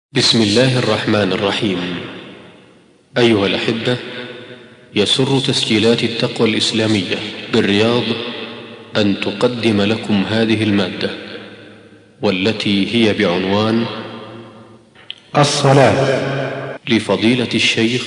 بسم الله الرحمن الرحيم. أيها الأحبة، يسر تسجيلات التقوى الإسلامية بالرياض أن تقدم لكم هذه المادة، والتي هي بعنوان الصلاة، لفضيلة الشيخ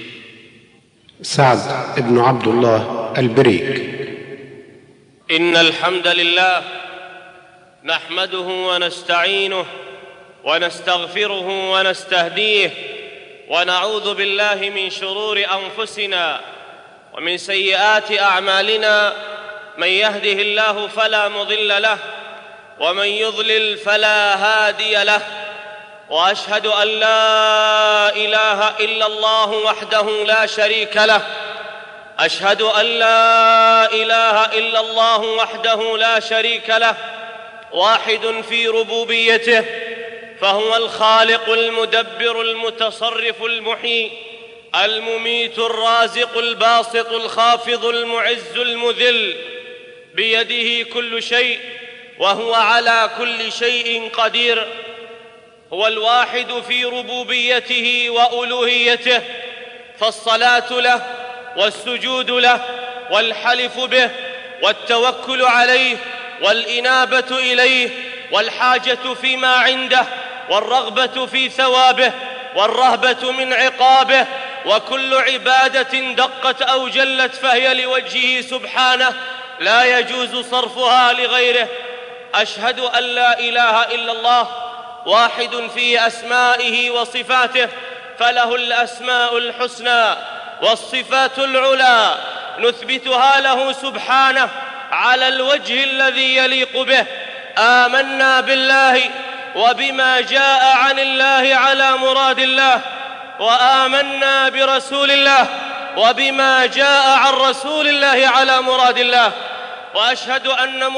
سعد بن عبد الله البريك. إن الحمد لله نحمده ونستعينه ونستغفره ونستهديه، ونعوذ بالله من شرور أنفسنا ومن سيئات أعمالنا. من يهده الله فلا مضل له، ومن يضلل فلا هادي له. وأشهد أن لا إله إلا الله وحده لا شريك له. أشهد أن لا إله إلا الله وحده لا شريك له، واحد في ربوبيته، فهو الخالق المدبر المتصرف المحيي المميت الرازق الباسط الخافض المعز المذل، بيده كل شيء وهو على كل شيء قدير. هو الواحد في ربوبيته وألوهيته، فالصلاة له والسجود له والحلف به والتوكل عليه والإنابة إليه والحاجة فيما عنده والرغبة في ثوابه والرهبة من عقابه، وكل عبادة دقت أو جلت فهي لوجهه سبحانه، لا يجوز صرفها لغيره. أشهد أن لا إله إلا الله، واحد في أسمائه وصفاته، فله الأسماء الحسنى والصفات العلى، نثبتها له سبحانه على الوجه الذي يليق به. آمنا بالله وبما جاء عن الله على مراد الله، وآمنا برسول الله وبما جاء عن رسول الله على مراد الله. وأشهد أن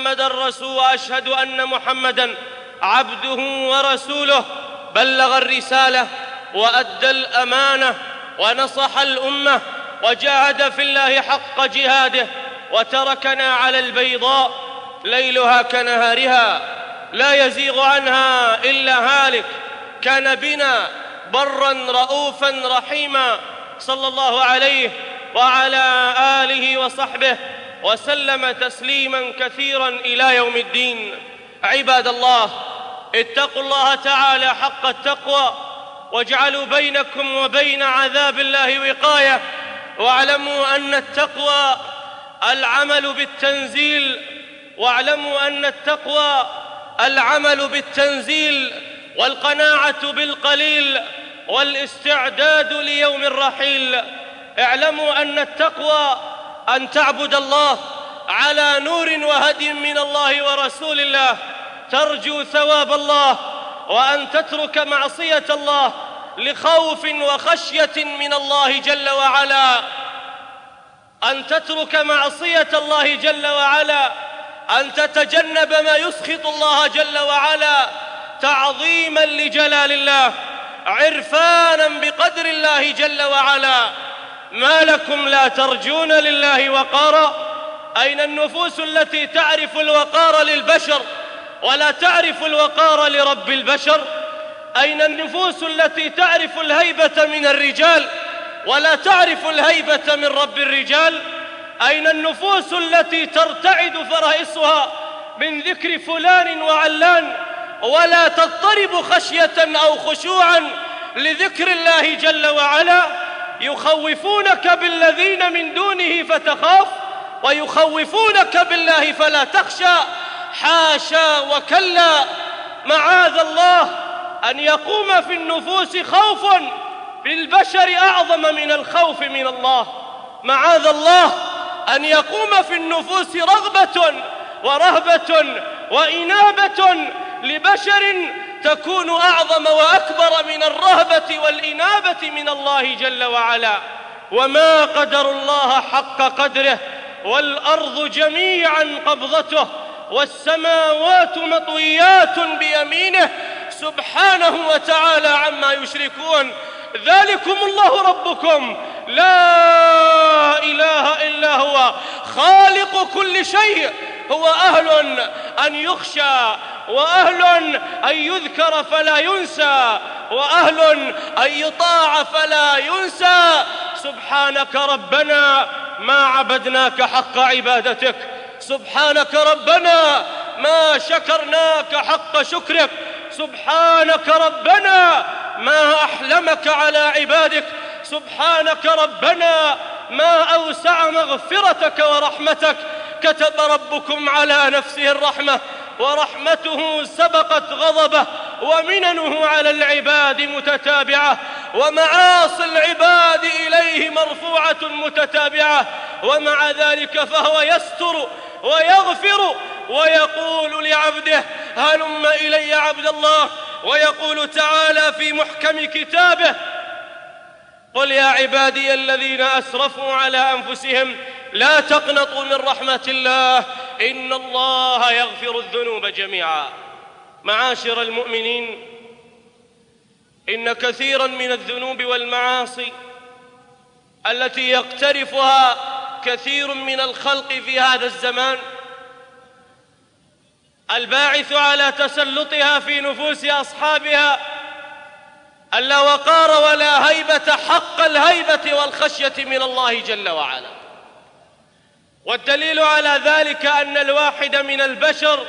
محمدًا عبده ورسوله، بلغ الرسالة وأدى الأمانة ونصح الأمة وجاهد في الله حق جهاده، وتركنا على البيضاء ليلها كنهارها، لا يزيغ عنها إلا هالك. كان بنا برا رؤوفا رحيما، صلى الله عليه وعلى آله وصحبه وسلم تسليما كثيرا إلى يوم الدين. عباد الله، اتقوا الله تعالى حق التقوى، واجعلوا بينكم وبين عذاب الله وقاية، واعلموا أن التقوى العمل بالتنزيل والقناعة بالقليل والاستعداد ليوم الرحيل. اعلموا أن التقوى أن تعبد الله على نور وهدي من الله ورسول الله، ترجو ثواب الله، وأن تترك معصية الله لخوف وخشية من الله جل وعلا، أن تترك معصية الله جل وعلا، أن تتجنب ما يسخط الله جل وعلا، تعظيما لجلال الله، عرفانا بقدر الله جل وعلا. ما لكم لا ترجون لله وقارا؟ أين النفوس التي تعرف الوقار للبشر ولا تعرف الوقار لرب البشر؟ أين النفوس التي تعرف الهيبة من الرجال ولا تعرف الهيبة من رب الرجال؟ أين النفوس التي ترتعد فرائصها من ذكر فلان وعلان ولا تضطرب خشية أو خشوعا لذكر الله جل وعلا؟ يخوفونك بالذين من دونه فتخاف، ويخوفونك بالله فلا تخشى. حاشا وكلا، معاذ الله أن يقوم في النفوس خوف بالبشر أعظم من الخوف من الله. معاذ الله أن يقوم في النفوس رغبة ورهبة وإنابة لبشر تكون أعظم وأكبر من الرهبة والإنابة من الله جل وعلا. وما قدر الله حق قدره، والأرض جميعا قبضته، والسماوات مطويات بيمينه، سبحانه وتعالى عما يشركون. ذلكم الله ربكم لا إله إلا هو، خالق كل شيء، هو أهل أن يخشى وأهل أن يذكر فلا ينسى، وأهل أن يطاع فلا ينسى. سبحانك ربنا ما عبدناك حق عبادتك، سبحانك ربنا ما شكرناك حق شكرك، سبحانك ربنا ما أحلمك على عبادك، سبحانك ربنا ما أوسع مغفرتك ورحمتك. كتب ربكم على نفسه الرحمة ورحمته سبقت غضبه، ومننه على العباد متتابعة، ومعاصي العباد إليه مرفوعة متتابعة، ومع ذلك فهو يستر ويغفر ويقول لعبده هلم إلي عبد الله. ويقول تعالى في محكم كتابه قل يا عبادي الذين أسرفوا على أنفسهم لا تقنطوا من رحمة الله إن الله يغفر الذنوب جميعا. معاشر المؤمنين، إن كثيرا من الذنوب والمعاصي التي يقترفها كثير من الخلق في هذا الزمان الباعث على تسلطها في نفوس أصحابها ألا وقار ولا هيبة حق الهيبة والخشية من الله جل وعلا. والدليل على ذلك أن الواحد من البشر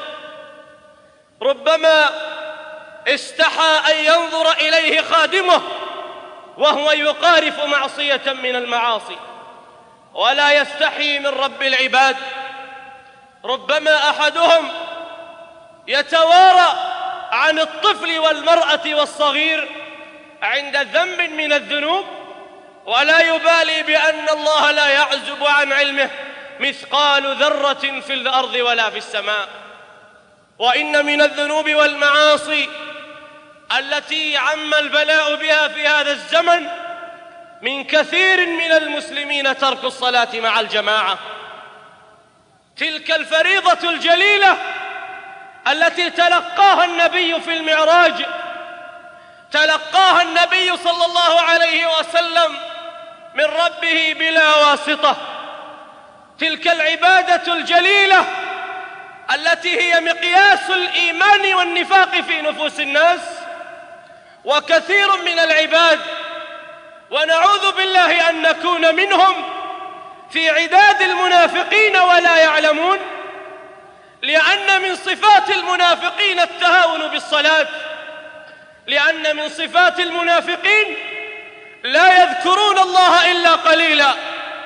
ربما استحى أن ينظر إليه خادمه وهو يقارف معصية من المعاصي، ولا يستحي من رب العباد. ربما أحدهم يتوارى عن الطفل والمرأة والصغير عند ذنب من الذنوب، ولا يبالي بأن الله لا يعزب عن علمه مثقال ذرة في الأرض ولا في السماء. وإن من الذنوب والمعاصي التي عم البلاء بها في هذا الزمن من كثير من المسلمين ترك الصلاة مع الجماعة، تلك الفريضة الجليلة التي تلقاها النبي في المعراج، تلقاها النبي صلى الله عليه وسلم من ربه بلا واسطة. تلك العبادة الجليلة التي هي مقياس الإيمان والنفاق في نفوس الناس. وكثير من العباد، ونعوذ بالله أن نكون منهم، في عداد المنافقين ولا يعلمون، لأن من صفات المنافقين التهاون بالصلاة، لأن من صفات المنافقين لا يذكرون الله إلا قليلا،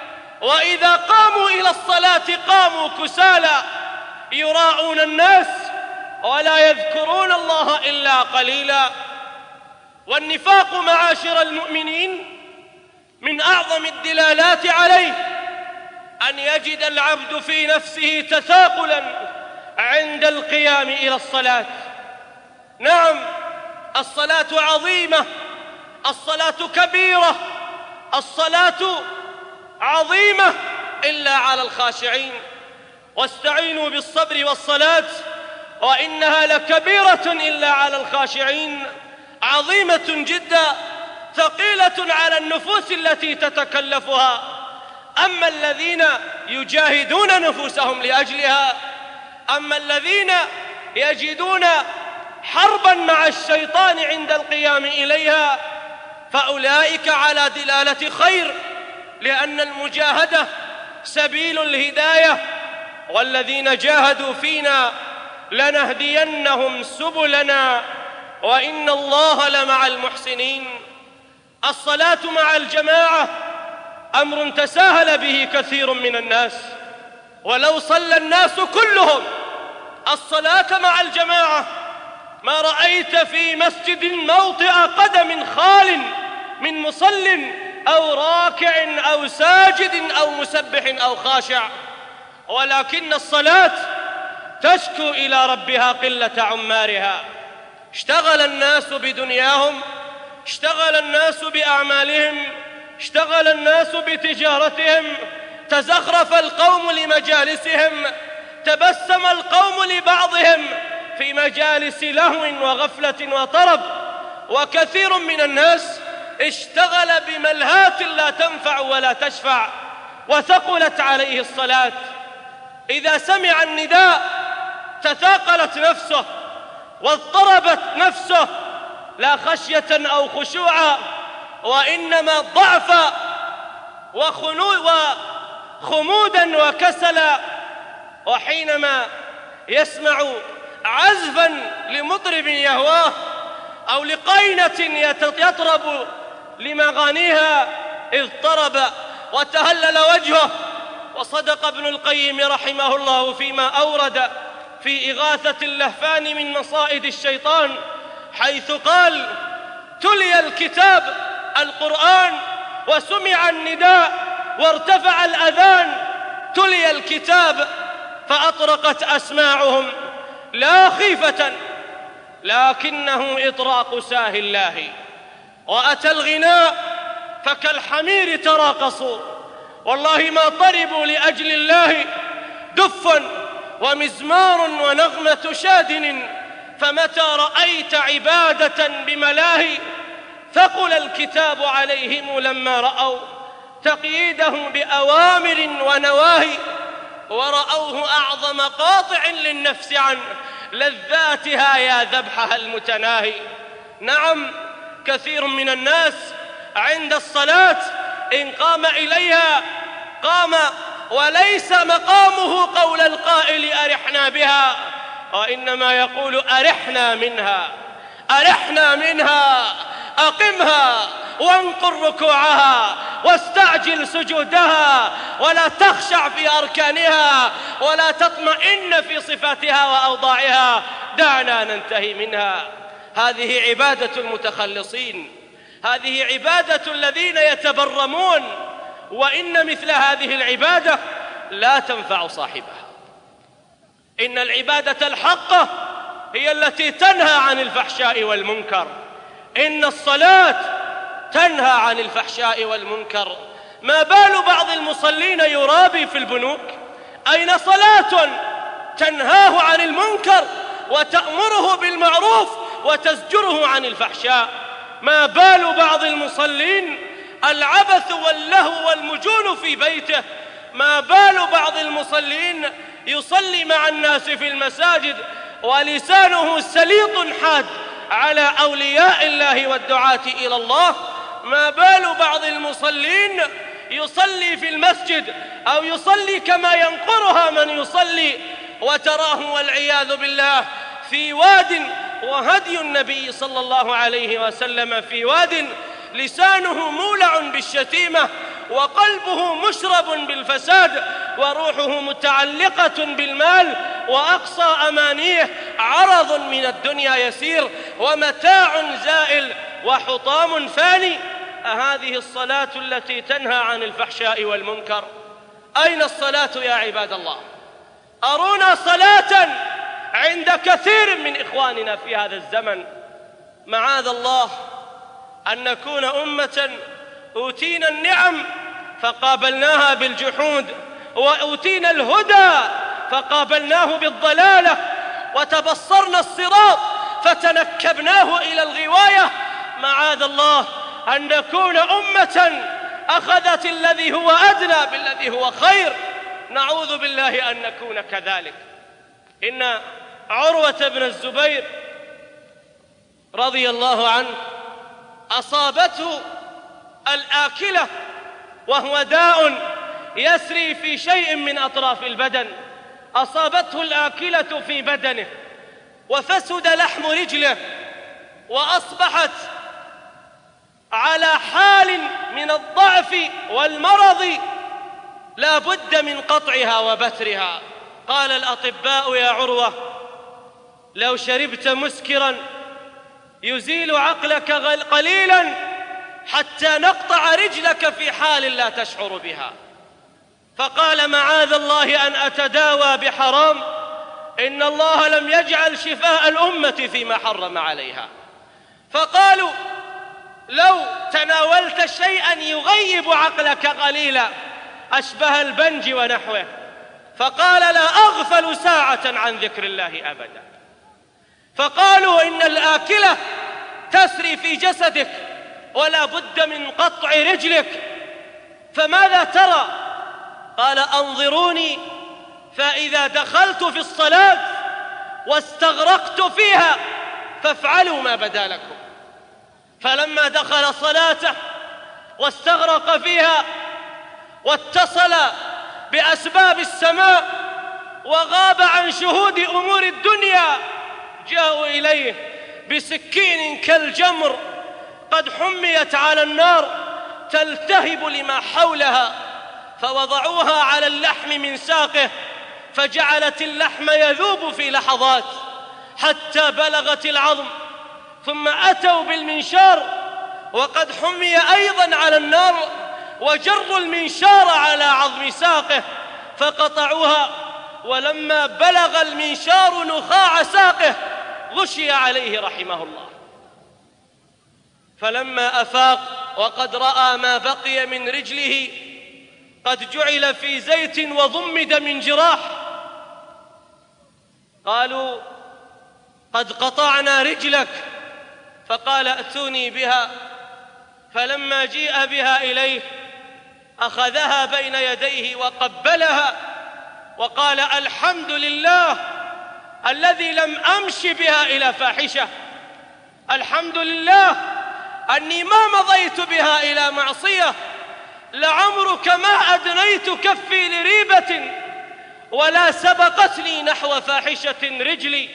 وإذا قاموا إلى الصلاة قاموا كسالى يراعون الناس ولا يذكرون الله إلا قليلا. والنفاق معاشر المؤمنين من أعظم الدلالات عليه أن يجد العبد في نفسه تثاقلا عند القيام إلى الصلاة. نعم، الصلاة عظيمة، الصلاة كبيرة، الصلاة عظيمة إلا على الخاشعين. واستعينوا بالصبر والصلاة وإنها لكبيرة إلا على الخاشعين، عظيمة جدا، ثقيلة على النفوس التي تتكلفها. أما الذين يجاهدون نفوسهم لأجلها، أما الذين يجدون حربا مع الشيطان عند القيام إليها، فأولئك على دلالة خير، لأن المجاهدة سبيل الهداية. والذين جاهدوا فينا لنهدينهم سبلنا وإن الله لمع المحسنين. الصلاة مع الجماعة أمر تساهل به كثير من الناس، ولو صلى الناس كلهم الصلاة مع الجماعة ما رأيت في مسجد موطئ قدم خال من مصل أو راكع أو ساجد أو مسبح أو خاشع. ولكن الصلاة تشكو إلى ربها قلة عمارها. اشتغل الناس بدنياهم، اشتغل الناس بأعمالهم، اشتغل الناس بتجارتهم، تزخرف القوم لمجالسهم، تبسم القوم لبعضهم في مجالس لهو وغفلة وطرب. وكثير من الناس اشتغل بملهات لا تنفع ولا تشفع، وثقلت عليه الصلاة. إذا سمع النداء تثاقلت نفسه واضطربت نفسه، لا خشية أو خشوعا، وإنما ضعفا وخمودا وكسلا. وحينما يسمع عزفا لمطرب يهواه أو لقينة يطرب لمغانيها اضطرب وتهلل وجهه. وصدق ابن القيم رحمه الله فيما أورد في إغاثة اللهفان من مصائد الشيطان، حيث قال: تلي الكتاب القرآن وسمع النداء وارتفع الأذان، تلي الكتاب فأطرقت أسماعهم لا خيفة لكنه إطراق ساهي الله، وأتى الغناء فكالحمير تراقصوا، والله ما طربوا لأجل الله دف ومزمار ونغمة شادن، فمتى رأيت عبادة بملاهي ثقل الكتاب عليهم لما رأوا تقييده بأوامر ونواهي، ورأوه أعظم قاطع للنفس عن لذاتها يا ذبحها المتناهي. نعم، كثير من الناس عند الصلاة إن قام إليها قام وليس مقامه قول القائل أرحنا بها، وإنما يقول أرحنا منها، أرحنا منها، أقمها وانقر ركوعها واستعجل سجودها، ولا تخشع في أركانها ولا تطمئن في صفاتها وأوضاعها، دعنا ننتهي منها. هذه عبادة المتخلصين، هذه عبادة الذين يتبرمون، وإن مثل هذه العبادة لا تنفع صاحبها. إن العبادة الحقة هي التي تنهى عن الفحشاء والمنكر. إن الصلاة تنهى عن الفحشاء والمنكر. ما بال بعض المصلين يرابي في البنوك؟ أين صلاة تنهاه عن المنكر وتأمره بالمعروف وتزجره عن الفحشاء؟ ما بال بعض المصلين العبث واللهو والمجون في بيته؟ ما بال بعض المصلين يصلي مع الناس في المساجد ولسانه سليط حاد على أولياء الله والدعاة إلى الله؟ ما بال بعض المصلين يصلي في المسجد أو يصلي كما ينقرها من يصلي، وتراه والعياذ بالله في واد، وهدي النبي صلى الله عليه وسلم في واد لسانه مولع بالشتيمة وقلبه مشرب بالفساد وروحه متعلقة بالمال، وأقصى أمانيه عرض من الدنيا يسير ومتاع زائل وحطام فاني. أهذه الصلاة التي تنهى عن الفحشاء والمنكر؟ أين الصلاة يا عباد الله؟ أرونا صلاة عند كثير من إخواننا في هذا الزمن. معاذ الله أن نكون أمة أوتينا النعم فقابلناها بالجحود، وأوتينا الهدى فقابلناه بالضلالة، وتبصرنا الصراط فتنكبناه إلى الغواية. معاذ الله أن نكون أمة أخذت الذي هو أدنى بالذي هو خير. نعوذ بالله أن نكون كذلك. إن عروة بن الزبير رضي الله عنه أصابته الآكلة، وهو داء يسري في شيء من أطراف البدن. أصابته الآكلة في بدنه وفسد لحم رجله، وأصبحت على حال من الضعف والمرض لا بد من قطعها وبترها. قال الأطباء: يا عروة، لو شربت مسكرا يزيل عقلك قليلا حتى نقطع رجلك في حال لا تشعر بها. فقال: معاذ الله أن أتداوى بحرام، إن الله لم يجعل شفاء الأمة فيما حرم عليها. فقالوا: لو تناولت شيئا يغيب عقلك قليلا أشبه البنج ونحوه. فقال: لا أغفل ساعة عن ذكر الله أبدا. فقالوا: إن الآكلة تسري في جسدك ولا بد من قطع رجلك، فماذا ترى؟ قال: أنظروني فإذا دخلت في الصلاة واستغرقت فيها فافعلوا ما بدا لكم. فلما دخل صلاته واستغرق فيها واتصل بأسباب السماء وغاب عن شهود أمور الدنيا، جاءوا إليه بسكين كالجمر قد حميت على النار تلتهب لما حولها، فوضعوها على اللحم من ساقه، فجعلت اللحم يذوب في لحظات حتى بلغت العظم، ثم أتوا بالمنشار وقد حمي أيضا على النار وجروا المنشار على عظم ساقه فقطعوها، ولما بلغ المنشار نخاع ساقه غشي عليه رحمه الله. فلما أفاق وقد رأى ما بقي من رجله قد جعل في زيت وضمد من جراح، قالوا قد قطعنا رجلك، فقال ائتوني بها. فلما جيء بها إليه أخذها بين يديه وقبلها وقال الحمد لله الذي لم أمش بها إلى فاحشة، الحمد لله أني ما مضيت بها إلى معصية، لعمرك ما أدنيت كفي لريبة ولا سبقتني نحو فاحشة رجلي.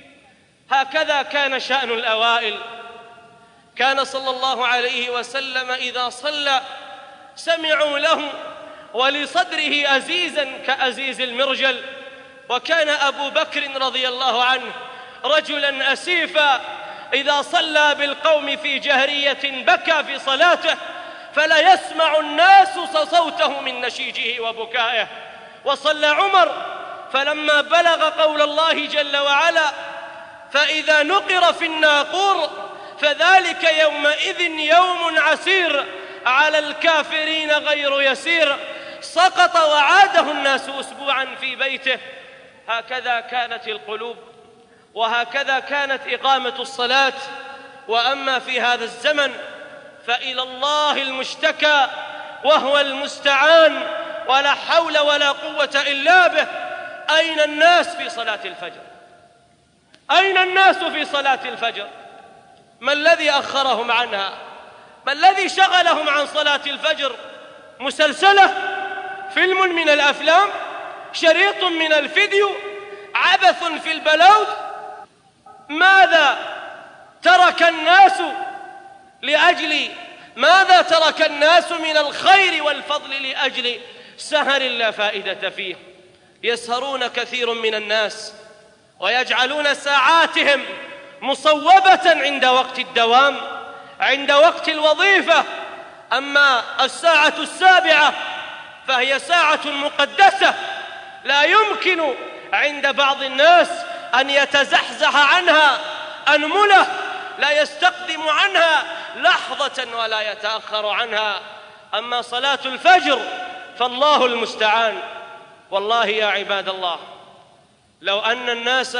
هكذا كان شأن الأوائل. كان صلى الله عليه وسلم إذا صلى سمعوا له ولصدره أزيزا كأزيز المرجل. وكان أبو بكر رضي الله عنه رجلا أسيفا، إذا صلى بالقوم في جهرية بكى في صلاته فلا يسمع الناس صوته من نشيجه وبكائه. وصلى عمر فلما بلغ قول الله جل وعلا فإذا نقر في الناقور فذلك يومئذ يوم عسير على الكافرين غير يسير، سقط وعاده الناس أسبوعا في بيته. هكذا كانت القلوب وهكذا كانت إقامة الصلاة. وأما في هذا الزمن فإلى الله المشتكى وهو المستعان ولا حول ولا قوة إلا به. أين الناس في صلاة الفجر؟ أين الناس في صلاة الفجر؟ ما الذي أخرهم عنها؟ ما الذي شغلهم عن صلاة الفجر؟ مسلسلة؟ فيلم من الأفلام؟ شريط من الفيديو؟ عبث في البلاد؟ ماذا ترك الناس لأجل ماذا ترك الناس من الخير والفضل لأجل سهر لا فائدة فيه؟ يسهرون كثير من الناس ويجعلون ساعاتهم مصوبة عند وقت الدوام، عند وقت الوظيفة. أما الساعة السابعة فهي ساعة مقدسة لا يمكن عند بعض الناس أن يتزحزح عنها أنملة، لا يستقدم عنها لحظة ولا يتأخر عنها. أما صلاة الفجر فالله المستعان. والله يا عباد الله لو أن الناس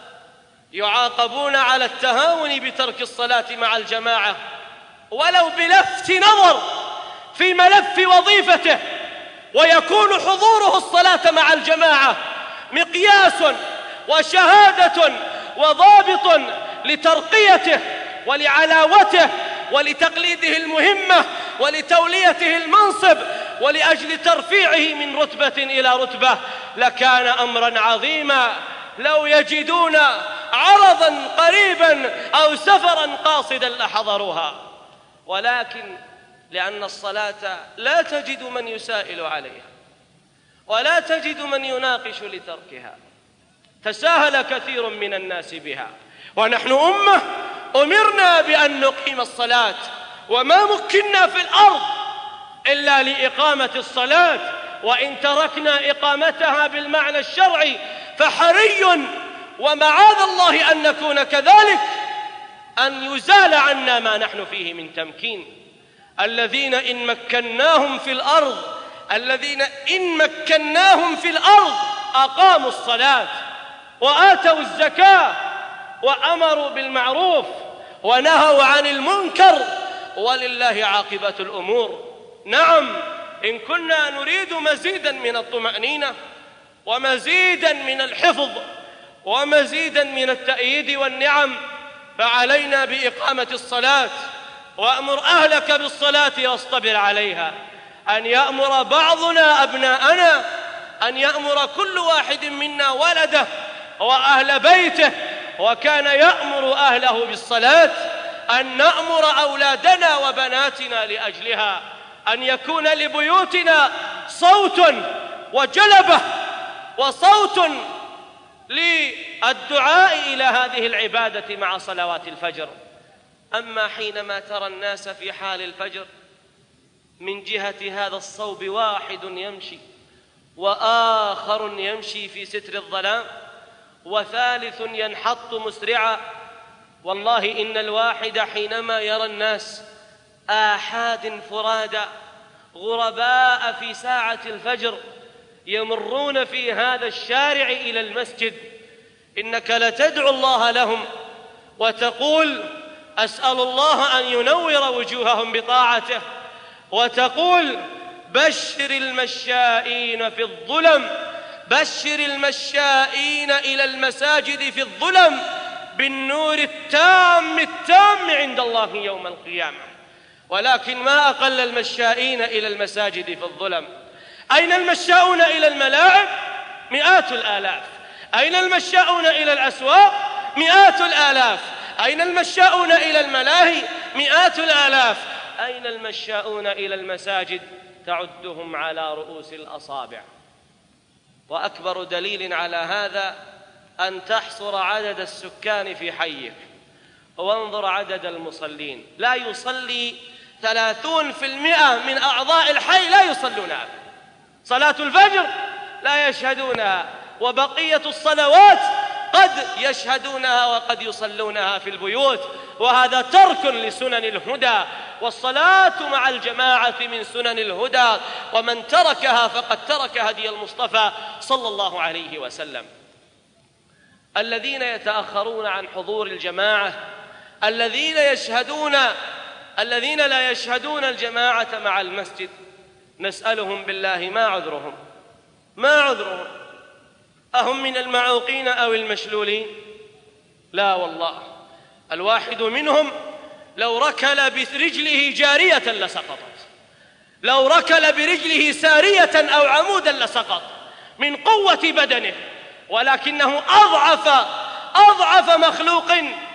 يعاقبون على التهاون بترك الصلاة مع الجماعة ولو بلفت نظر في ملف وظيفته، ويكون حضوره الصلاة مع الجماعة مقياس وشهادة وضابط لترقيته ولعلاوته ولتقليده المهمة ولتوليته المنصب ولأجل ترفيعه من رتبة إلى رتبة، لكان أمرا عظيما لو يجدون عرضا قريبا أو سفرا قاصدا لحضروها. ولكن لأن الصلاة لا تجد من يسائل عليها ولا تجد من يناقش لتركها، تساهل كثير من الناس بها. ونحن أمة أمرنا بأن نقيم الصلاة، وما مكنا في الأرض إلا لإقامة الصلاة، وإن تركنا إقامتها بالمعنى الشرعي فحري ومعاذ الله أن نكون كذلك أن يزال عنا ما نحن فيه من تمكين. الذين إن مكناهم في الأرض أقاموا الصلاة وآتوا الزكاة وأمروا بالمعروف ونهوا عن المنكر ولله عاقبة الأمور. نعم، إن كنا نريد مزيدا من الطمأنينة ومزيدا من الحفظ ومزيدا من التأييد والنعم، فعلينا بإقامة الصلاة. وأمر أهلك بالصلاة واصطبر عليها. أن يأمر بعضنا أبناءنا، أن يأمر كل واحد منا ولده وأهل بيته، وكان يأمر أهله بالصلاة، أن نأمر أولادنا وبناتنا لأجلها، أن يكون لبيوتنا صوت وجلبة وصوت للدعاء إلى هذه العبادة مع صلوات الفجر. أما حينما ترى الناس في حال الفجر من جهة هذا الصوب واحد يمشي، وآخر يمشي في ستر الظلام، وثالث ينحط مسرعا، والله إن الواحد حينما يرى الناس آحاد فرادى غرباء في ساعة الفجر يمرون في هذا الشارع إلى المسجد، إنك لتدعو الله لهم وتقول: أسأل الله أن ينور وجوههم بطاعته، وتقول: بشر المشائين في الظلم، بشر المشائين إلى المساجد في الظلم بالنور التام عند الله يوم القيامة. ولكن ما أقل المشائين إلى المساجد في الظلم. أين المشاؤون إلى الملاعب؟ مئات الآلاف. أين المشاؤون إلى الأسواق؟ مئات الآلاف. أين المشاؤون إلى الملاهي؟ مئات الآلاف. أين المشاؤون إلى المساجد؟ تعدهم على رؤوس الأصابع. وأكبر دليل على هذا أن تحصر عدد السكان في حيك وانظر عدد المصلين. لا يصلي 30% من أعضاء الحي لا يصلونها. صلاة الفجر لا يشهدونها، وبقية الصلوات قد يشهدونها وقد يصلونها في البيوت، وهذا ترك لسنن الهدى، والصلاة مع الجماعة من سنن الهدى، ومن تركها فقد ترك هدي المصطفى صلى الله عليه وسلم. الذين يتأخرون عن حضور الجماعة، الذين لا يشهدون الجماعة مع المسجد، نسألهم بالله ما عذرهم؟ أهم من المعوقين أو المشلولين؟ لا والله، الواحد منهم لو ركل برجله جارية لسقطت، لو ركل برجله سارية أو عمودا لسقط من قوة بدنه، ولكنه أضعف مخلوق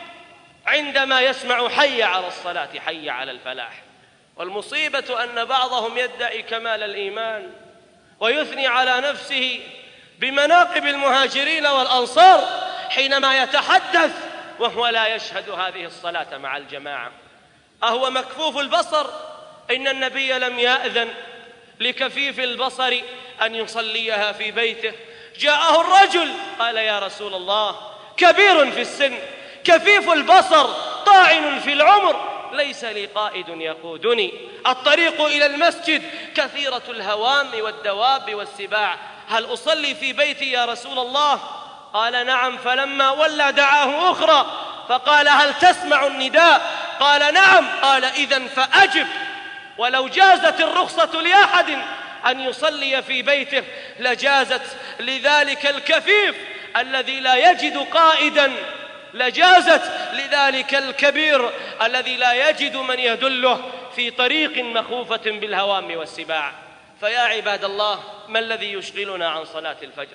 عندما يسمع حي على الصلاة، حي على الفلاح. والمصيبة أن بعضهم يدعي كمال الإيمان ويثني على نفسه بمناقب المهاجرين والأنصار حينما يتحدث وهو لا يشهد هذه الصلاة مع الجماعة. أهو مكفوف البصر؟ إن النبي لم يأذن لكفيف البصر أن يصليها في بيته. جاءه الرجل قال: يا رسول الله، كبير في السن، كفيف البصر، طاعن في العمر، ليس لي قائد يقودني، الطريق إلى المسجد كثيرة الهوام والدواب والسباع، هل أصلي في بيتي يا رسول الله؟ قال: نعم. فلما ولى دعاه أخرى فقال: هل تسمع النداء؟ قال: نعم. قال: إذن فأجب. ولو جازت الرخصة لأحد أن يصلي في بيته لجازت لذلك الكفيف الذي لا يجد قائدا، لجازت لذلك الكبير الذي لا يجد من يدله في طريق مخوفة بالهوام والسباع. فيا عباد الله، ما الذي يشغلنا عن صلاة الفجر؟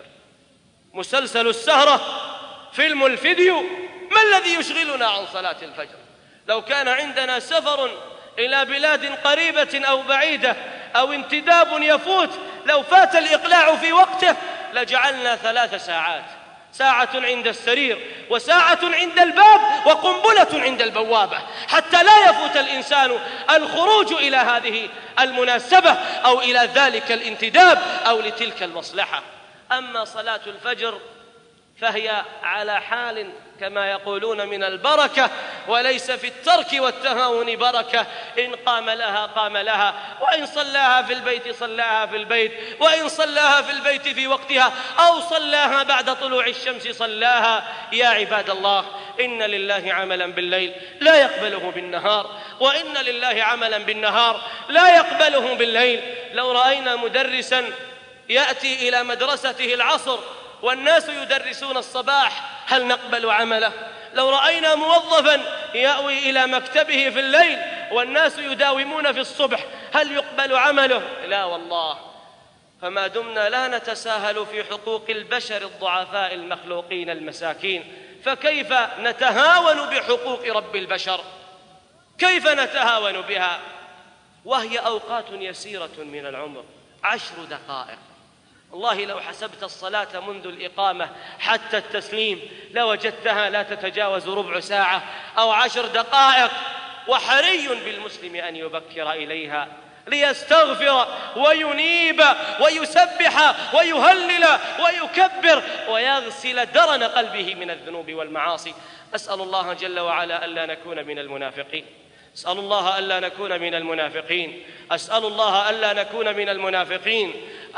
مسلسل السهرة؟ فيلم الفيديو؟ ما الذي يشغلنا عن صلاة الفجر؟ لو كان عندنا سفر إلى بلاد قريبة أو بعيدة أو انتداب يفوت، لو فات الإقلاع في وقته لجعلنا 3 ساعات، ساعة عند السرير، وساعة عند الباب، وقنبلة عند البوابة، حتى لا يفوت الإنسان الخروج إلى هذه المناسبة أو إلى ذلك الانتداب أو لتلك المصلحة. أما صلاة الفجر فهي على حال كما يقولون من البركة، وليس في الترك والتهاون بركة. إن قام لها قام لها، وإن صلاها في البيت صلاها في البيت، وإن صلاها في البيت في وقتها أو صلاها بعد طلوع الشمس صلاها. يا عباد الله، إن لله عملا بالليل لا يقبله بالنهار، وإن لله عملا بالنهار لا يقبله بالليل. لو رأينا مدرسا يأتي إلى مدرسته العصر والناس يدرسون الصباح هل نقبل عمله؟ لو رأينا موظفا يأوي إلى مكتبه في الليل والناس يداومون في الصبح هل يقبل عمله؟ لا والله. فما دمنا لا نتساهل في حقوق البشر الضعفاء المخلوقين المساكين، فكيف نتهاون بحقوق رب البشر؟ كيف نتهاون بها وهي أوقات يسيرة من العمر، 10 دقائق؟ والله لو حسبت الصلاة منذ الإقامة حتى التسليم لوجدتها لا تتجاوز ربع ساعة أو 10 دقائق، وحري بالمسلم أن يبكر إليها ليستغفر وينيب ويسبح ويهلل ويكبر ويغسل درن قلبه من الذنوب والمعاصي. أسأل الله جل وعلا ألا نكون من المنافقين، أسأل الله ألا نكون من المنافقين، أسأل الله ألا نكون من المنافقين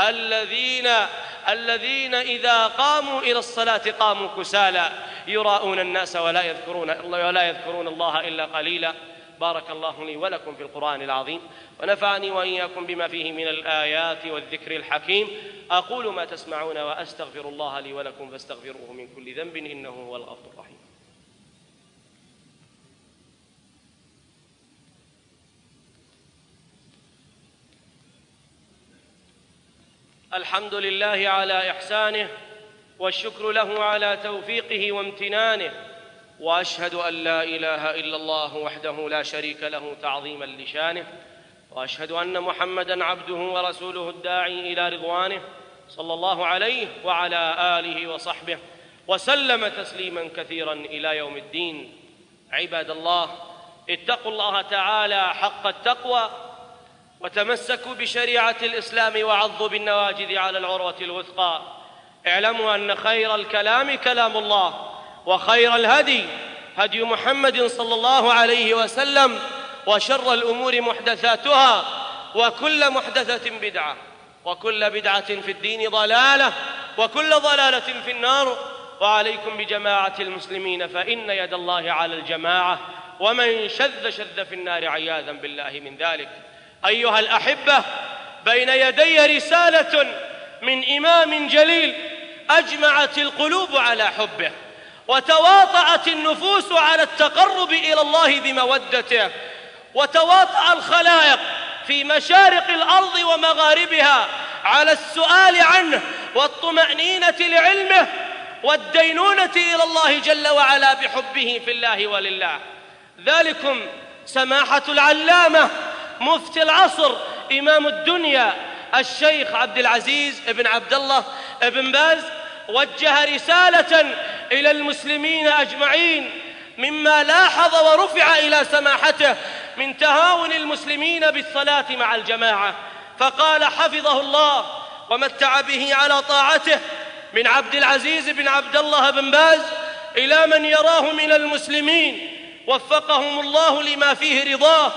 الذين إذا قاموا إلى الصلاة قاموا كسالى يراءون الناس ولا يذكرون الله إلا قليلا. بارك الله لي ولكم في القرآن العظيم، ونفعني وإياكم بما فيه من الآيات والذكر الحكيم. أقول ما تسمعون وأستغفر الله لي ولكم فاستغفروه من كل ذنب إنه هو الغفور الرحيم. الحمد لله على إحسانه، والشكر له على توفيقه وامتنانه، وأشهد أن لا إله إلا الله وحده لا شريك له تعظيما لشانه، وأشهد أن محمدًا عبده ورسوله الداعي إلى رضوانه صلى الله عليه وعلى آله وصحبه وسلم تسليماً كثيراً إلى يوم الدين. عباد الله، اتقوا الله تعالى حق التقوى وتمسكوا بشريعة الإسلام وعضوا بالنواجذ على العروة الوثقى. اعلموا أن خير الكلام كلام الله، وخير الهدي هدي محمد صلى الله عليه وسلم، وشر الأمور محدثاتها، وكل محدثة بدعة، وكل بدعة في الدين ضلالة، وكل ضلالة في النار. وعليكم بجماعة المسلمين فإن يد الله على الجماعة، ومن شذ شذ في النار عياذا بالله من ذلك. أيها الأحبة، بين يدي رسالة من إمام جليل أجمعت القلوب على حبه، وتواطأت النفوس على التقرب إلى الله بمودته، وتواطأ الخلائق في مشارق الأرض ومغاربها على السؤال عنه والطمأنينة لعلمه والدينونة إلى الله جل وعلا بحبه في الله ولله. ذلكم سماحة العلامة مفتي العصر إمام الدنيا الشيخ عبد العزيز بن عبد الله بن باز وجه رسالة إلى المسلمين أجمعين مما لاحظ ورفع إلى سماحته من تهاون المسلمين بالصلاة مع الجماعة، فقال حفظه الله ومتع به على طاعته: من عبد العزيز بن عبد الله بن باز إلى من يراه من المسلمين، وفقهم الله لما فيه رضاه،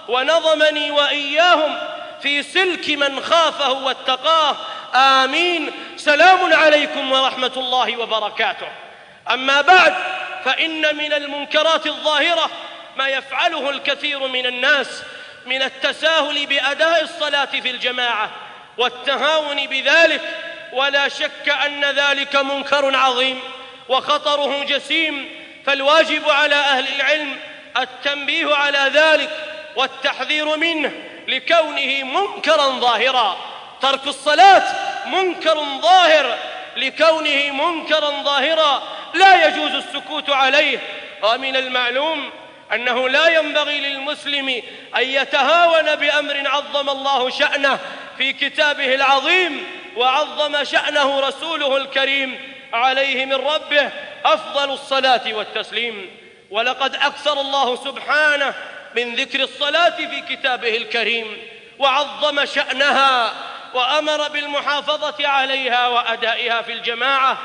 ونظمني وإياهم في سلك من خافه واتقاه، آمين. سلام عليكم ورحمة الله وبركاته. أما بعد، فإن من المنكرات الظاهرة ما يفعله الكثير من الناس من التساهل بأداء الصلاة في الجماعة والتهاون بذلك، ولا شك أن ذلك منكر عظيم وخطره جسيم، فالواجب على أهل العلم التنبيه على ذلك والتحذير منه لكونه منكرا ظاهرا. ترك الصلاة منكر ظاهر لكونه منكرا ظاهرا لا يجوز السكوت عليه. ومن المعلوم أنه لا ينبغي للمسلم أن يتهاون بأمر عظم الله شأنه في كتابه العظيم وعظم شأنه رسوله الكريم عليه من ربه أفضل الصلاة والتسليم. ولقد أكثر الله سبحانه من ذكر الصلاة في كتابه الكريم وعظم شأنها، وأمر بالمحافظة عليها وأدائها في الجماعة،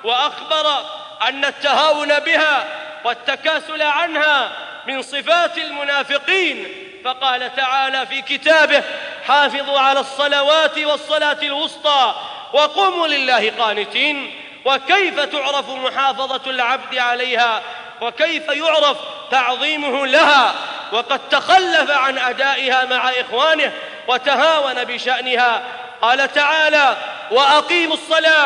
وأخبر أن التهاون بها والتكاسل عنها من صفات المنافقين، فقال تعالى في كتابه: حافظوا على الصلوات والصلاة الوسطى وقوموا لله قانتين. وكيف تعرف محافظة العبد عليها، وكيف يعرف تعظيمه لها وقد تخلف عن أدائها مع إخوانه وتهاون بشأنها؟ قال تعالى: وأقيموا الصلاة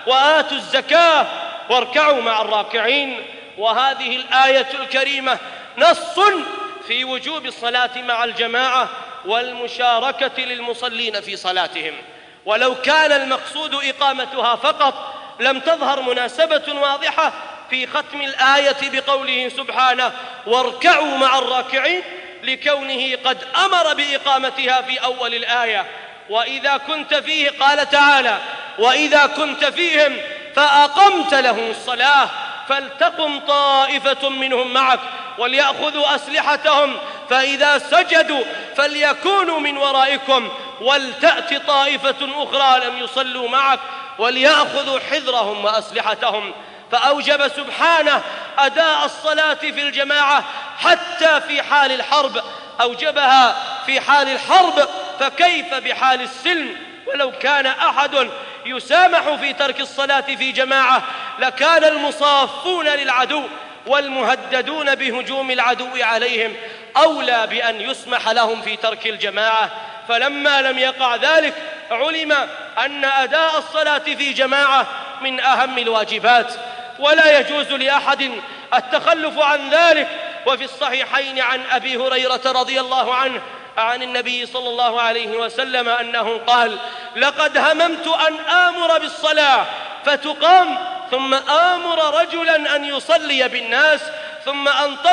وآتوا الزكاة واركعوا مع الراكعين. وهذه الآية الكريمة نص في وجوب الصلاة مع الجماعة والمشاركة للمصلين في صلاتهم، ولو كان المقصود إقامتها فقط لم تظهر مناسبة واضحة في ختم الآية بقوله سبحانه واركعوا مع الراكعين، لكونه قد أمر بإقامتها في أول الآية. وإذا كنت فيه قال تعالى وإذا كنت فيهم فأقمت لهم الصلاة فلتقم طائفة منهم معك وليأخذوا أسلحتهم فإذا سجدوا فليكونوا من ورائكم ولتأت طائفة أخرى لم يصلوا معك وليأخذوا حذرهم وأسلحتهم. فأوجب سبحانه أداء الصلاة في الجماعة حتى في حال الحرب، أوجبها في حال الحرب، فكيف بحال السلم؟ ولو كان أحد يسامح في ترك الصلاة في جماعة لكان المصافون للعدو والمهددون بهجوم العدو عليهم أولى بأن يسمح لهم في ترك الجماعة. فلما لم يقع ذلك علم أن أداء الصلاة في جماعة من أهم الواجبات، ولا يجوز لأحد التخلف عن ذلك. وفي الصحيحين عن أبي هريرة رضي الله عنه عن النبي صلى الله عليه وسلم أنه قال لقد هممت أن آمر بالصلاة فتقام ثم آمر رجلا أن يصلي بالناس ثم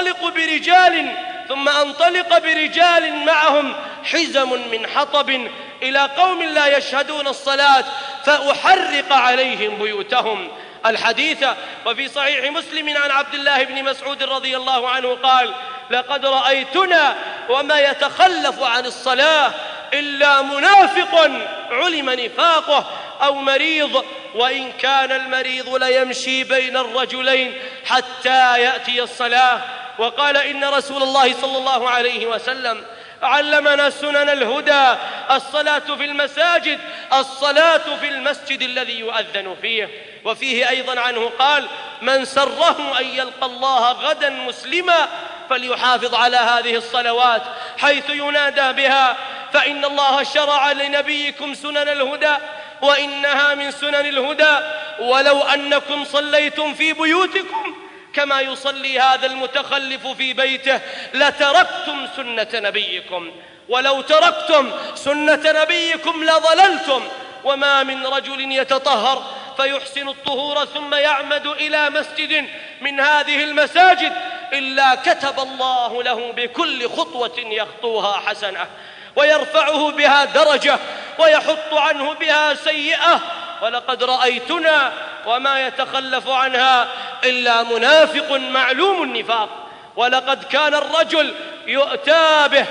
أنطلق برجال معهم حزم من حطب إلى قوم لا يشهدون الصلاة فأحرق عليهم بيوتهم. الحديث. وفي صحيح مسلم عن عبد الله بن مسعود رضي الله عنه قال لقد رأيتنا وما يتخلف عن الصلاة إلا منافق علم نفاقه أو مريض، وإن كان المريض ليمشي بين الرجلين حتى يأتي الصلاة. وقال إن رسول الله صلى الله عليه وسلم علمنا سنن الهدى الصلاة في المساجد، الصلاة في المسجد الذي يؤذن فيه. وفيه أيضا عنه قال من سره أن يلقى الله غدا مسلما فليحافظ على هذه الصلوات حيث ينادى بها، فإن الله شرع لنبيكم سنن الهدى وإنها من سنن الهدى، ولو أنكم صليتم في بيوتكم كما يصلي هذا المتخلف في بيته لتركتم سنة نبيكم، ولو تركتم سنة نبيكم لضللتم. وما من رجل يتطهر فيحسن الطهور ثم يعمد إلى مسجد من هذه المساجد إلا كتب الله له بكل خطوة يخطوها حسنة ويرفعه بها درجة ويحط عنه بها سيئة. ولقد رأيتنا وما يتخلف عنها إلا منافق معلوم النفاق. ولقد كان الرجل يؤتى به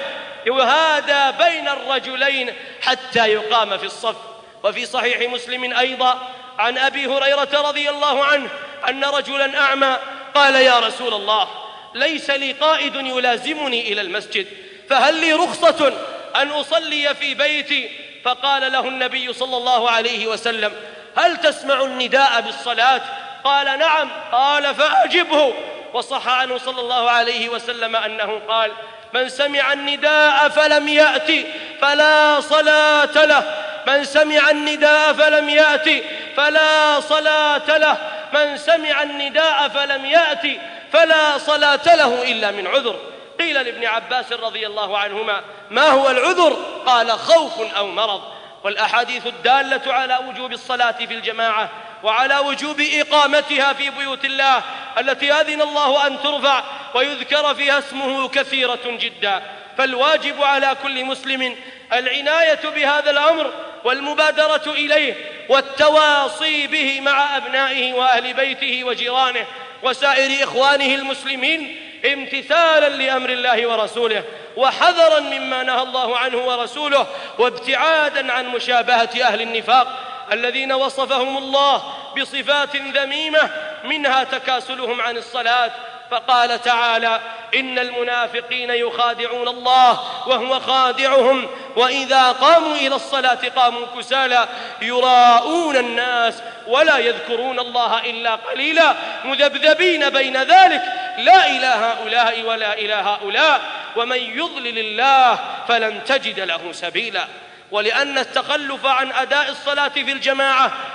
يهادى بين الرجلين حتى يقام في الصف. وفي صحيح مسلم أيضا عن أبي هريرة رضي الله عنه أن رجلا أعمى قال يا رسول الله ليس لي قائد يلازمني إلى المسجد فهل لي رخصة أن أصلي في بيتي؟ فقال له النبي صلى الله عليه وسلم هل تسمع النداء بالصلاة؟ قال نعم. قال فأجبه. وصح عنه صلى الله عليه وسلم أنه قال من سمع النداء فلم يأتي فلا صلاة له، من سمع النداء فلم يأتي فلا صلاة له، من سمع النداء فلم يأتي فلا صلاة له إلا من عذر. قيل لابن عباس رضي الله عنهما ما هو العذر؟ قال خوف أو مرض. والأحاديث الدالة على وجوب الصلاة في الجماعة وعلى وجوب إقامتها في بيوت الله التي أذن الله أن ترفع ويذكر فيها اسمه كثيرة جدا. فالواجب على كل مسلم العناية بهذا الأمر والمبادرة إليه والتواصي به مع أبنائه وأهل بيته وجيرانه وسائر إخوانه المسلمين امتثالا لأمر الله ورسوله وحذرا مما نهى الله عنه ورسوله وابتعادا عن مشابهة أهل النفاق الذين وصفهم الله بصفات ذميمة منها تكاسلهم عن الصلاة. فقال تعالى إن المنافقين يخادعون الله وهو خادعهم وإذا قاموا إلى الصلاة قاموا كسالى يراءون الناس ولا يذكرون الله إلا قليلا مذبذبين بين ذلك لا إلى هؤلاء ولا إلى هؤلاء ومن يضلل الله فلن تجد له سبيلا. ولأن التخلف عن أداء الصلاة في الجماعة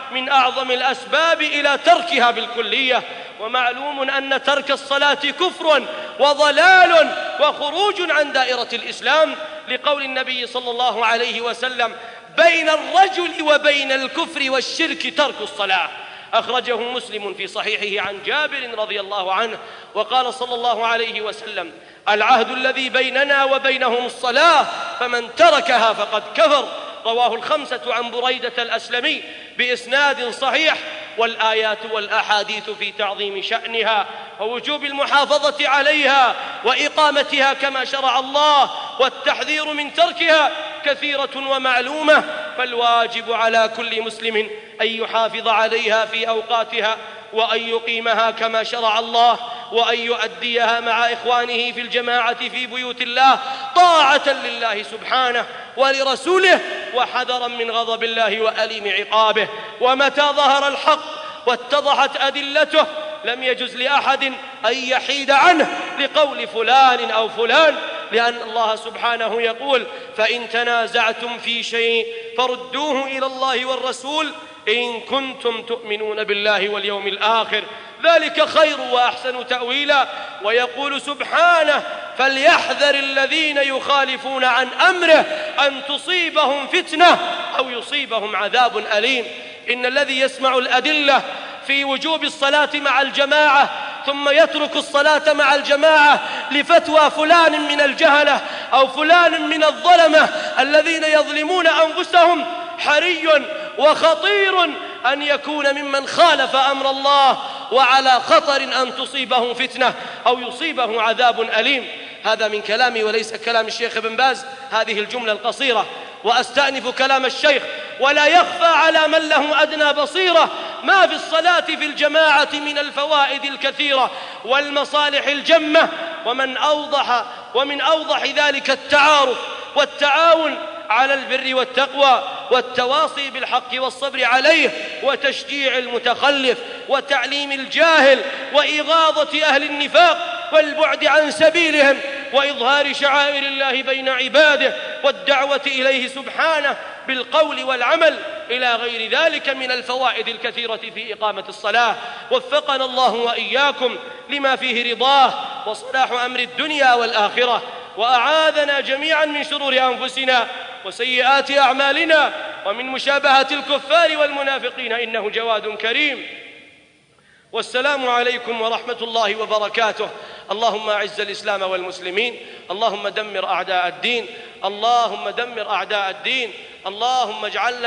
من أعظم الأسباب إلى تركها بالكلية. ومعلوم أن ترك الصلاة كفر وضلال وخروج عن دائرة الإسلام، لقول النبي صلى الله عليه وسلم: بين الرجل وبين الكفر والشرك ترك الصلاة. أخرجه مسلم في صحيحه عن جابر رضي الله عنه، وقال صلى الله عليه وسلم: العهد الذي بيننا وبينهم الصلاة، فمن تركها فقد كفر. رواه الخمسة عن بريدة الأسلمي بإسناد صحيح. والآيات والأحاديث في تعظيم شأنها ووجوب المحافظة عليها وإقامتها كما شرع الله والتحذير من تركها كثيرة ومعلومة، فالواجب على كل مسلم أن يحافظ عليها في أوقاتها، وأن يقيمها كما شرع الله، وأن يؤديها مع إخوانه في الجماعة في بيوت الله طاعة لله سبحانه ولرسوله، وحذرا من غضب الله وأليم عقابه. ومتى ظهر الحق واتضحت أدلته لم يجز لأحد أن يحيد عنه لقول فلان أو فلان، لأن الله سبحانه يقول: فإن تنازعتم في شيء فردوه إلى الله والرسول إن كنتم تؤمنون بالله واليوم الآخر، ذلك خير وأحسن تأويلا. ويقول سبحانه: فليحذر الذين يخالفون عن أمره أن تصيبهم فتنة أو يصيبهم عذاب أليم. إن الذي يسمع الأدلة في وجوب الصلاة مع الجماعة ثم يترك الصلاة مع الجماعة لفتوى فلان من الجهلة أو فلان من الظلمة الذين يظلمون أنفسهم، حري وخطير أن يكون ممن خالف أمر الله، وعلى خطر أن تصيبه فتنة أو يصيبه عذاب أليم. هذا من كلامي وليس كلام الشيخ ابن باز، هذه الجملة القصيرة. وأستأنف كلام الشيخ: ولا يخفى على من له أدنى بصيرة ما في الصلاة في الجماعة من الفوائد الكثيرة والمصالح الجمة، ومن أوضح ذلك التعارف والتعاون على البر والتقوى والتواصي بالحق والصبر عليه، وتشجيع المتخلف وتعليم الجاهل وإغاظة أهل النفاق والبعد عن سبيلهم، وإظهار شعائر الله بين عباده والدعوة إليه سبحانه بالقول والعمل، إلى غير ذلك من الفوائد الكثيرة في إقامة الصلاة. وفقنا الله وإياكم لما فيه رضاه وصلاح أمر الدنيا والآخرة، وأعاذنا جميعا من شرور أنفسنا وسيئات أعمالنا ومن مشابهة الكفار والمنافقين، إنه جواد كريم. والسلام عليكم ورحمة الله وبركاته. اللهم أعز الإسلام والمسلمين، اللهم دمر أعداء الدين، اللهم دمر أعداء الدين، اللهم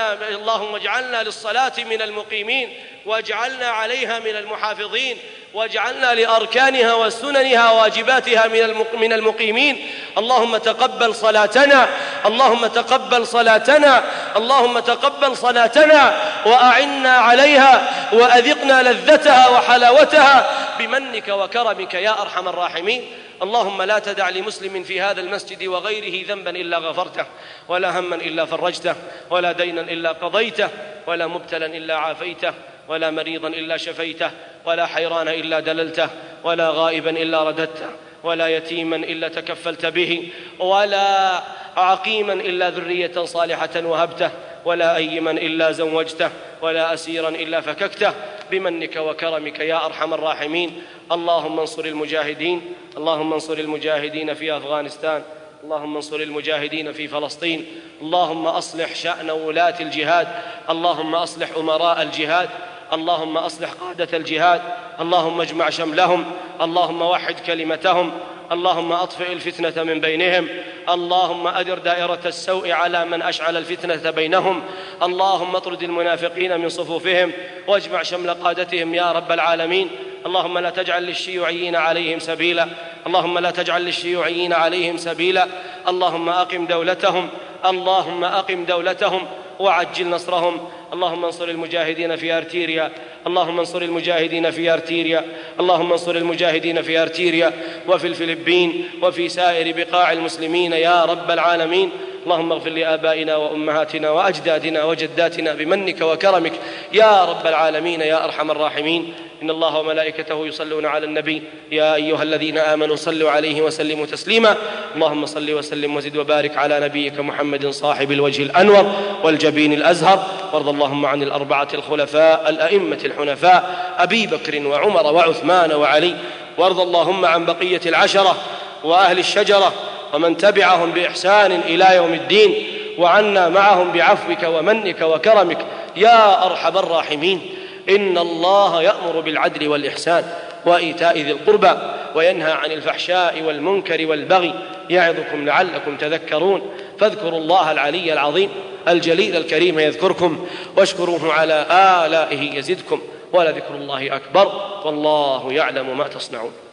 اجعلنا للصلاة من المقيمين، واجعلنا عليها من المحافظين، واجعلنا لأركانها وسننها وواجباتها من المقيمين. اللهم تقبل صلاتنا، اللهم تقبل صلاتنا، اللهم تقبل صلاتنا، وأعنا عليها وأذقنا لذتها وحلاوتها بمنك وكرمك يا أرحم الراحمين. اللهم لا تدع لمسلم في هذا المسجد وغيره ذنبا إلا غفرته، ولا هما إلا فرجته، ولا دينا إلا قضيته، ولا مبتلا إلا عافيته، ولا مريضا إلا شفيته، ولا حيران إلا دللته، ولا غائبا إلا رددته، ولا يتيما إلا تكفلت به، ولا عقيما إلا ذرية صالحة وهبته، ولا أيما إلا زوجته، ولا أسيرا إلا فككته بمنك وكرمك يا أرحم الراحمين. اللهم انصر المجاهدين، اللهم انصر المجاهدين في أفغانستان، اللهم انصر المجاهدين في فلسطين، اللهم أصلح شأن ولاة الجهاد، اللهم أصلح أمراء الجهاد، اللهم أصلح قادة الجهاد، اللهم اجمع شملهم، اللهم وحد كلمتهم، اللهم أطفئ الفتنة من بينهم، اللهم أدر دائرة السوء على من أشعل الفتنة بينهم، اللهم اطرد المنافقين من صفوفهم واجمع شمل قادتهم يا رب العالمين. اللهم لا تجعل للشيوعيين عليهم سبيلا، اللهم لا تجعل للشيوعيين عليهم سبيلا، اللهم أقم دولتهم، اللهم أقم دولتهم وعجل نصرهم. اللهم انصر المجاهدين في أرتيريا، اللهم انصر المجاهدين في أرتيريا، اللهم انصر المجاهدين في أرتيريا وفي الفلبين وفي سائر بقاع المسلمين يا رب العالمين. اللهم اغفر لآبائنا وأمهاتنا وأجدادنا وجداتنا بمنك وكرمك يا رب العالمين يا أرحم الراحمين. إن الله وملائكته يصلون على النبي يا أيها الذين آمنوا صلوا عليه وسلموا تسليما. اللهم صل وسلم وزد وبارك على نبيك محمد صاحب الوجه الأنور والجبين الأزهر. وارض اللهم عن الأربعة الخلفاء الأئمة الحنفاء أبي بكر وعمر وعثمان وعلي. وارض اللهم عن بقية العشرة وأهل الشجرة ومن تبعهم بإحسان إلى يوم الدين، وعنا معهم بعفوك ومنك وكرمك يا أرحم الراحمين. إن الله يأمر بالعدل والإحسان وإيتاء ذي القربى وينهى عن الفحشاء والمنكر والبغي يعظكم لعلكم تذكرون. فاذكروا الله العلي العظيم الجليل الكريم يذكركم، واشكروه على آلائه يزدكم، ولذكر الله أكبر، والله يعلم ما تصنعون.